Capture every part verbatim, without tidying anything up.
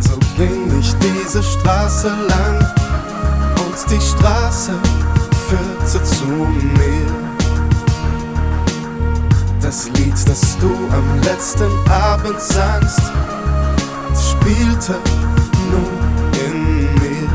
So ging ich diese Straße lang und die Straße führte zu mir. Das Lied, das du am letzten Abend sangst, spielte nun in mir.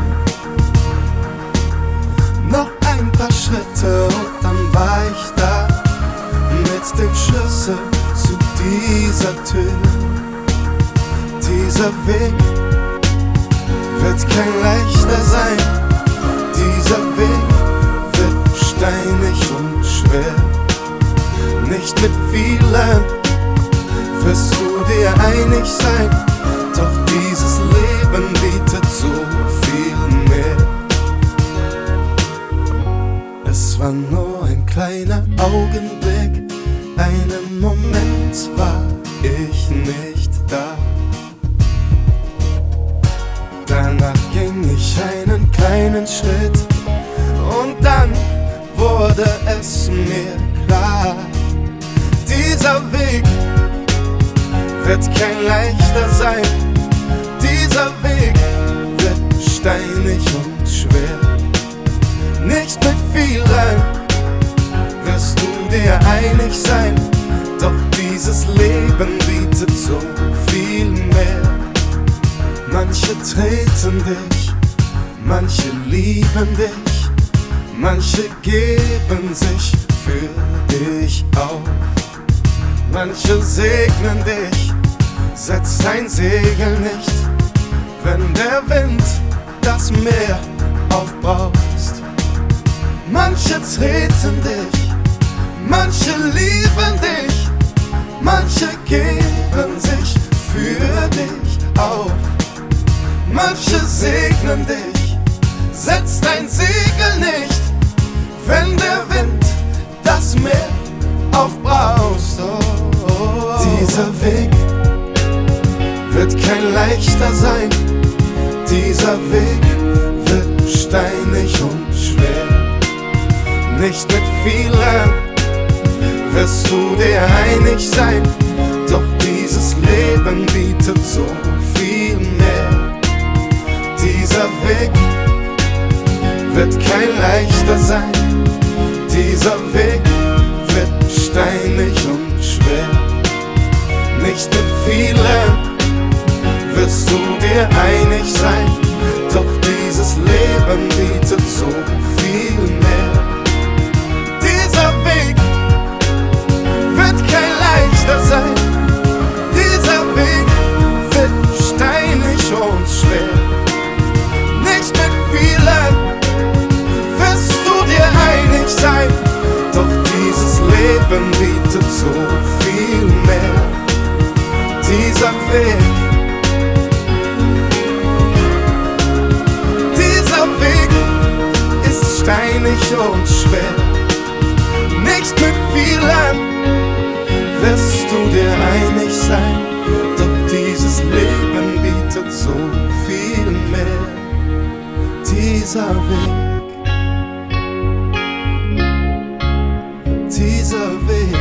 Noch ein paar Schritte und dann war ich da mit dem Schlüssel zu dieser Tür. Dieser Weg wird kein leichter sein. Dieser Weg wird steinig und schwer. Nicht mit vielen wirst du dir einig sein, doch dieses Leben bietet so viel mehr. Es war nur ein kleiner Augenblick, einen Moment war ich nicht da. Danach ging ich einen kleinen Schritt und dann wurde es mir klar. Dieser Weg wird kein leichter sein. Dieser Weg wird steinig und schwer. Nicht mit vielen wirst du dir einig sein, doch dieses Leben bietet so viel mehr. Manche treten dich, manche lieben dich, manche geben sich für dich auf. Manche segnen dich, setz dein Segel nicht, wenn der Wind das Meer aufbraust. Manche treten dich, manche lieben dich, manche geben sich für dich auf. Manche segnen dich, setz dein Segel nicht, wenn der Wind das Meer aufbraust. Oh, oh, oh. Dieser Weg wird kein leichter sein. Dieser Weg wird steinig und schwer. Nicht mit vielen wirst du dir einig sein, doch dieses Leben bietet so viel mehr. Dieser Weg wird kein leichter sein. Dieser Weg wird steinig und schwer. Nicht mit vielen wirst du dir einig sein, doch dieses Leben bietet so viel mehr. Dieser Weg wird kein leichter sein. Dieser Weg wird steinig und schwer. Nicht mit vielen wirst du dir einig sein, doch dieses Leben bietet so viel mehr. Dieser Weg, dieser Weg ist steinig und schwer. Nicht mit vielen wirst du dir einig sein, doch dieses Leben bietet so viel mehr. Dieser Weg, dieser Weg.